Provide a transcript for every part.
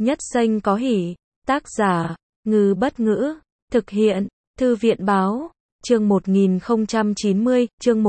Nhất Xanh có hỉ. Tác giả, Ngư Bất Ngữ. Thực hiện, Thư viện Báo. Chương 1090, chương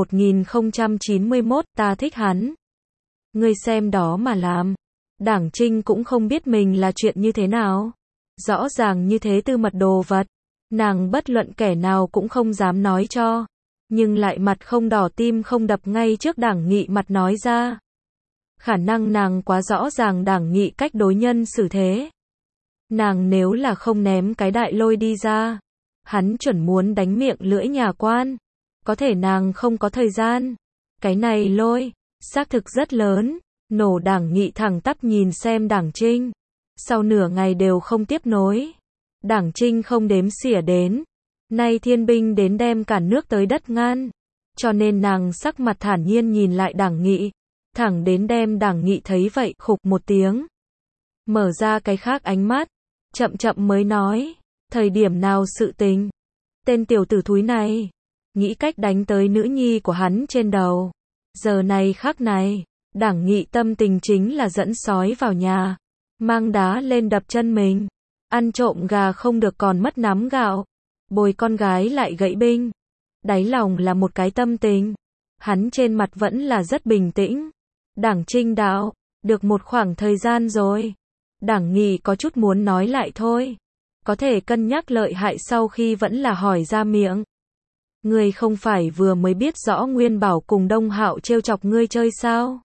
1091, ta thích hắn. Ngươi xem đó mà làm. Đảng Trinh cũng không biết mình là chuyện như thế nào. Rõ ràng như thế tư mật đồ vật. Nàng bất luận kẻ nào cũng không dám nói cho. Nhưng lại mặt không đỏ tim không đập ngay trước Đảng Nghị mặt nói ra. Khả năng nàng quá rõ ràng Đảng Nghị cách đối nhân xử thế. Nàng nếu là không ném cái đại lôi đi ra, hắn chuẩn muốn đánh miệng lưỡi nhà quan. Có thể nàng không có thời gian. Cái này lôi, xác thực rất lớn. Nổ. Đảng Nghị thẳng tắp nhìn xem Đảng Trinh. Sau nửa ngày đều không tiếp nối. Đảng Trinh không đếm xỉa đến. Nay thiên binh đến đem cả nước tới đất ngăn. Cho nên nàng sắc mặt thản nhiên nhìn lại Đảng Nghị. Thẳng đến đem Đảng Nghị thấy vậy khục một tiếng. Mở ra cái khác ánh mắt. Chậm chậm mới nói. Thời điểm nào sự tình. Tên tiểu tử thúi này. Nghĩ cách đánh tới nữ nhi của hắn trên đầu. Giờ này khắc này. Đảng Nghị tâm tình chính là dẫn sói vào nhà. Mang đá lên đập chân mình. Ăn trộm gà không được còn mất nắm gạo. Bồi con gái lại gãy binh. Đáy lòng là một cái tâm tình. Hắn trên mặt vẫn là rất bình tĩnh. Đảng Trinh đạo. Được một khoảng thời gian rồi. Đảng Nghị có chút muốn nói lại thôi. Có thể cân nhắc lợi hại sau khi vẫn là hỏi ra miệng. Ngươi không phải vừa mới biết rõ Nguyên Bảo cùng Đông Hạo trêu chọc ngươi chơi sao?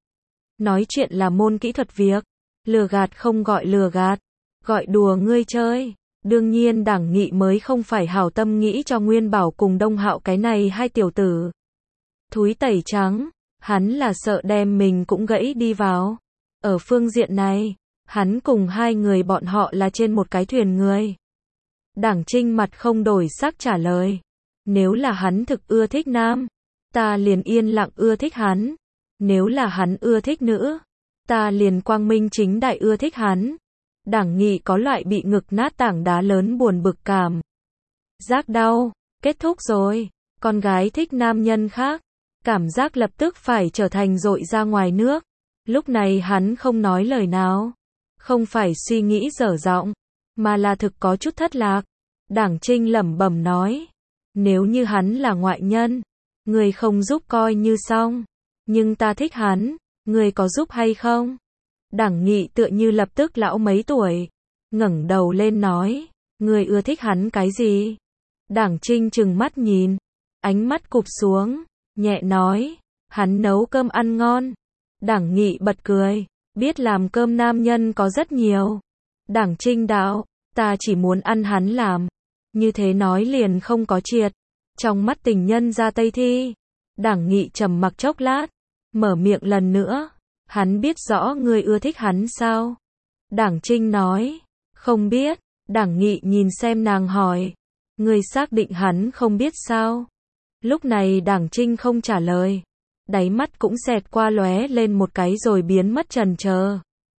Nói chuyện là môn kỹ thuật việc. Lừa gạt không gọi lừa gạt. Gọi đùa ngươi chơi. Đương nhiên Đảng Nghị mới không phải hảo tâm nghĩ cho Nguyên Bảo cùng Đông Hạo cái này hai tiểu tử. Thúi tẩy trắng. Hắn là sợ đem mình cũng gãy đi vào. Ở phương diện này, hắn cùng hai người bọn họ là trên một cái thuyền người. Đảng Trinh mặt không đổi sắc trả lời. Nếu là hắn thực ưa thích nam, ta liền yên lặng ưa thích hắn. Nếu là hắn ưa thích nữ, ta liền quang minh chính đại ưa thích hắn. Đảng Nghị có loại bị ngực nát tảng đá lớn buồn bực cảm giác đau. Kết thúc rồi. Con gái thích nam nhân khác. Cảm giác lập tức phải trở thành dội ra ngoài nước. Lúc này hắn không nói lời nào. Không phải suy nghĩ dở giọng, mà là thực có chút thất lạc. Đảng Trinh lẩm bẩm nói. Nếu như hắn là ngoại nhân, người không giúp coi như xong. Nhưng ta thích hắn, người có giúp hay không? Đảng Nghị tựa như lập tức lão mấy tuổi. Ngẩng đầu lên nói. Người ưa thích hắn cái gì? Đảng Trinh trừng mắt nhìn. Ánh mắt cụp xuống. Nhẹ nói. Hắn nấu cơm ăn ngon. Đảng Nghị bật cười. Biết làm cơm nam nhân có rất nhiều. Đảng Trinh đạo. Ta chỉ muốn ăn hắn làm. Như thế nói liền không có triệt. Trong mắt tình nhân ra Tây Thi. Đảng Nghị trầm mặc chốc lát. Mở miệng lần nữa. Hắn biết rõ ngươi ưa thích hắn sao? Đảng Trinh nói. Không biết. Đảng Nghị nhìn xem nàng hỏi. Ngươi xác định hắn không biết sao? Lúc này Đảng Trinh không trả lời. Đáy mắt cũng xẹt qua lóe lên một cái rồi biến mất chần chờ.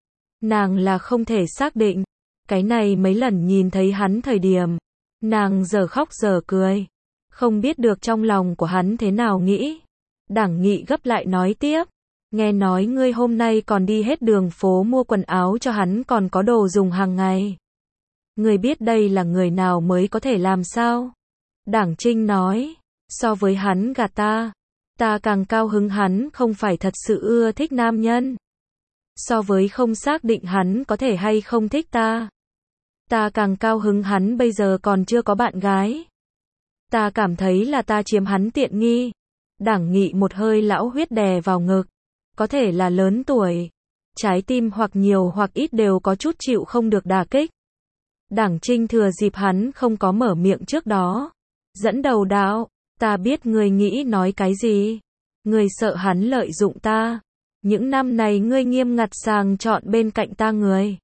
Nàng là không thể xác định. Cái này mấy lần nhìn thấy hắn thời điểm. Nàng giờ khóc giờ cười. Không biết được trong lòng của hắn thế nào nghĩ. Đảng Nghị gấp lại nói tiếp. Nghe nói ngươi hôm nay còn đi hết đường phố mua quần áo cho hắn còn có đồ dùng hàng ngày. Ngươi biết đây là người nào mới có thể làm sao? Đảng Trinh nói. So với hắn gạt ta. Ta càng cao hứng hắn không phải thật sự ưa thích nam nhân. So với không xác định hắn có thể hay không thích ta. Ta càng cao hứng hắn bây giờ còn chưa có bạn gái. Ta cảm thấy là ta chiếm hắn tiện nghi. Đảng Nghị một hơi lão huyết đè vào ngực. Có thể là lớn tuổi. Trái tim hoặc nhiều hoặc ít đều có chút chịu không được đả kích. Đảng Trinh thừa dịp hắn không có mở miệng trước đó. Dẫn đầu đạo. Ta biết ngươi nghĩ nói cái gì. Ngươi sợ hắn lợi dụng ta. Những năm này ngươi nghiêm ngặt sàng chọn bên cạnh ta người.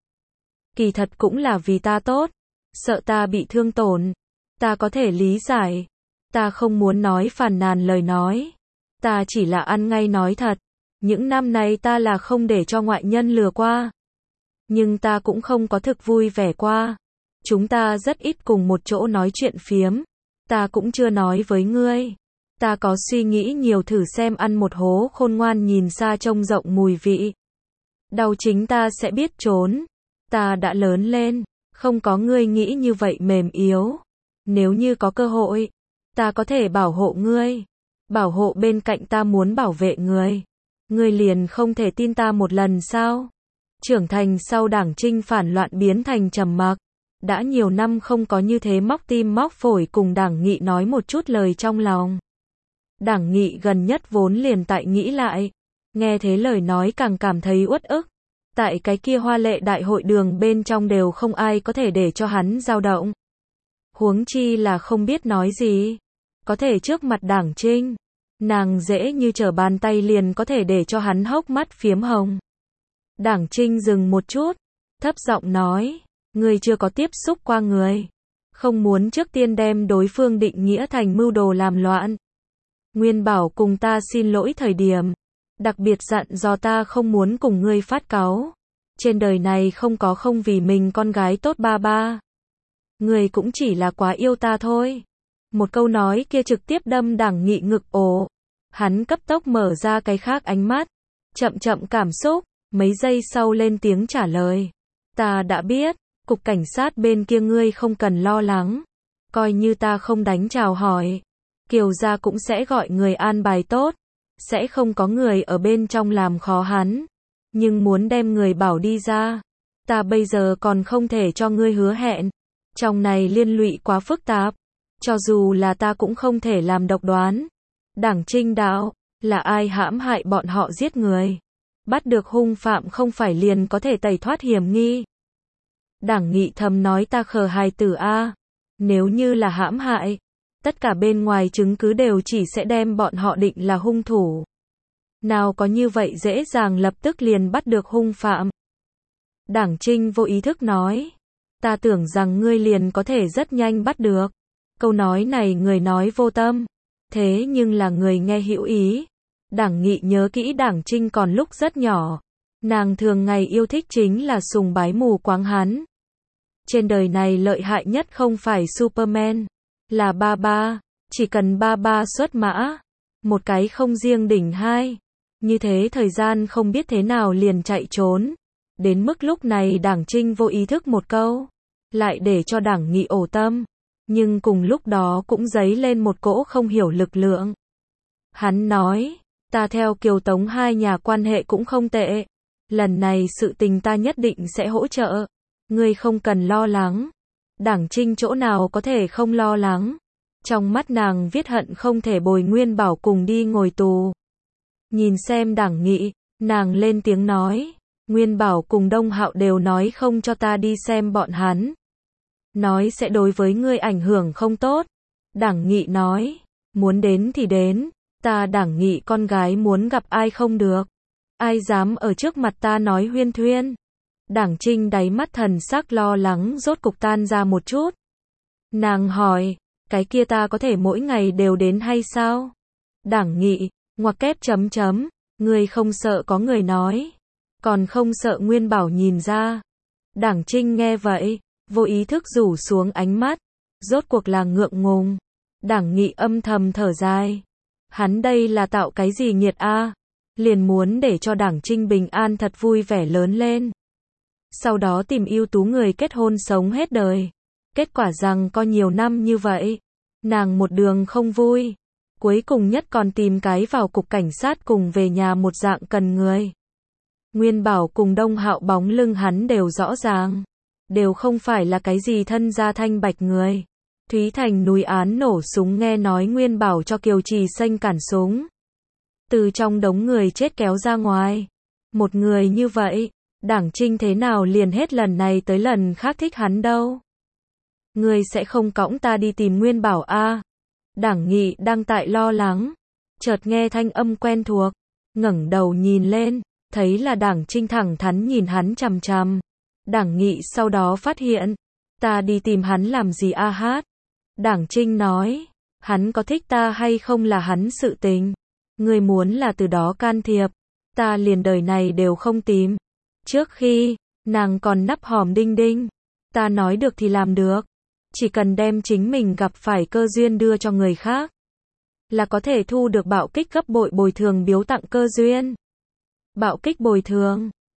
Kỳ thật cũng là vì ta tốt. Sợ ta bị thương tổn. Ta có thể lý giải. Ta không muốn nói phàn nàn lời nói. Ta chỉ là ăn ngay nói thật. Những năm này ta là không để cho ngoại nhân lừa qua. Nhưng ta cũng không có thực vui vẻ qua. Chúng ta rất ít cùng một chỗ nói chuyện phiếm. Ta cũng chưa nói với ngươi. Ta có suy nghĩ nhiều thử xem ăn một hố khôn ngoan nhìn xa trông rộng mùi vị. Đau chính ta sẽ biết trốn. Ta đã lớn lên, không có ngươi nghĩ như vậy mềm yếu. Nếu như có cơ hội, ta có thể bảo hộ ngươi. Bảo hộ bên cạnh ta muốn bảo vệ ngươi. Ngươi liền không thể tin ta một lần sao? Trưởng thành sau Đảng Trinh phản loạn biến thành trầm mặc. Đã nhiều năm không có như thế móc tim móc phổi cùng Đảng Nghị nói một chút lời trong lòng. Đảng Nghị gần nhất vốn liền tại nghĩ lại. Nghe thế lời nói càng cảm thấy uất ức. Tại cái kia hoa lệ đại hội đường bên trong đều không ai có thể để cho hắn dao động. Huống chi là không biết nói gì. Có thể trước mặt Đảng Trinh, nàng dễ như trở bàn tay liền có thể để cho hắn hốc mắt phiếm hồng. Đảng Trinh dừng một chút, thấp giọng nói, ngươi chưa có tiếp xúc qua người. Không muốn trước tiên đem đối phương định nghĩa thành mưu đồ làm loạn. Nguyên Bảo cùng ta xin lỗi thời điểm, đặc biệt dặn dò ta không muốn cùng ngươi phát cáu. Trên đời này không có không vì mình con gái tốt ba ba. Ngươi cũng chỉ là quá yêu ta thôi. Một câu nói kia trực tiếp đâm Đảng Nghị ngực ổ. Hắn cấp tốc mở ra cái khác ánh mắt. Chậm chậm cảm xúc, mấy giây sau lên tiếng trả lời. Ta đã biết, cục cảnh sát bên kia ngươi không cần lo lắng. Coi như ta không đánh chào hỏi. Kiều gia cũng sẽ gọi người an bài tốt. Sẽ không có người ở bên trong làm khó hắn. Nhưng muốn đem người bảo đi ra. Ta bây giờ còn không thể cho ngươi hứa hẹn. Trong này liên lụy quá phức tạp. Cho dù là ta cũng không thể làm độc đoán. Đảng Trinh đạo, là ai hãm hại bọn họ giết người. Bắt được hung phạm không phải liền có thể tẩy thoát hiểm nghi. Đảng Nghị thầm nói ta khờ hài tử a. Nếu như là hãm hại, tất cả bên ngoài chứng cứ đều chỉ sẽ đem bọn họ định là hung thủ. Nào có như vậy dễ dàng lập tức liền bắt được hung phạm. Đảng Trinh vô ý thức nói, ta tưởng rằng ngươi liền có thể rất nhanh bắt được. Câu nói này người nói vô tâm, thế nhưng là người nghe hữu ý. Đảng Nghị nhớ kỹ Đảng Trinh còn lúc rất nhỏ, nàng thường ngày yêu thích chính là sùng bái mù quáng hắn. Trên đời này lợi hại nhất không phải Superman, là ba ba, chỉ cần ba ba xuất mã, một cái không riêng đỉnh hai. Như thế thời gian không biết thế nào liền chạy trốn. Đến mức lúc này Đảng Trinh vô ý thức một câu, lại để cho Đảng Nghị ổ tâm. Nhưng cùng lúc đó cũng dấy lên một cỗ không hiểu lực lượng. Hắn nói, ta theo Kiều Tống hai nhà quan hệ cũng không tệ. Lần này sự tình ta nhất định sẽ hỗ trợ. Ngươi không cần lo lắng. Đảng Trinh chỗ nào có thể không lo lắng. Trong mắt nàng viết hận không thể bồi Nguyên Bảo cùng đi ngồi tù. Nhìn xem Đảng Nghị, nàng lên tiếng nói, Nguyên Bảo cùng Đông Hạo đều nói không cho ta đi xem bọn hắn. Nói sẽ đối với ngươi ảnh hưởng không tốt. Đảng Nghị nói, muốn đến thì đến, ta Đảng Nghị con gái muốn gặp ai không được. Ai dám ở trước mặt ta nói huyên thuyên. Đảng Trinh đáy mắt thần sắc lo lắng rốt cục tan ra một chút. Nàng hỏi, cái kia ta có thể mỗi ngày đều đến hay sao? Đảng Nghị, ngoặc kép chấm chấm, ngươi không sợ có người nói. Còn không sợ Nguyên Bảo nhìn ra. Đảng Trinh nghe vậy, vô ý thức rủ xuống ánh mắt. Rốt cuộc là ngượng ngùng. Đảng Nghị âm thầm thở dài. Hắn đây là tạo cái gì nghiệt a? Liền muốn để cho Đảng Trinh bình an thật vui vẻ lớn lên. Sau đó tìm ưu tú người kết hôn sống hết đời. Kết quả rằng có nhiều năm như vậy, nàng một đường không vui. Cuối cùng nhất còn tìm cái vào cục cảnh sát cùng về nhà một dạng cần người. Nguyên Bảo cùng Đông Hạo bóng lưng hắn đều rõ ràng. Đều không phải là cái gì thân gia thanh bạch người. Thúy Thành núi án nổ súng nghe nói Nguyên Bảo cho Kiều Trì Xanh cản súng. Từ trong đống người chết kéo ra ngoài. Một người như vậy, Đảng Trinh thế nào liền hết lần này tới lần khác thích hắn đâu. Ngươi sẽ không cõng ta đi tìm Nguyên Bảo a? Đảng Nghị đang tại lo lắng. Chợt nghe thanh âm quen thuộc. Ngẩng đầu nhìn lên, thấy là Đảng Trinh thẳng thắn nhìn hắn chằm chằm. Đảng Nghị sau đó phát hiện, ta đi tìm hắn làm gì a hát? Đảng Trinh nói, hắn có thích ta hay không là hắn sự tình. Ngươi muốn là từ đó can thiệp, ta liền đời này đều không tìm. Trước khi, nàng còn nắp hòm đinh đinh, ta nói được thì làm được. Chỉ cần đem chính mình gặp phải cơ duyên đưa cho người khác, là có thể thu được bạo kích gấp bội bồi thường biếu tặng cơ duyên. Bạo kích bồi thường.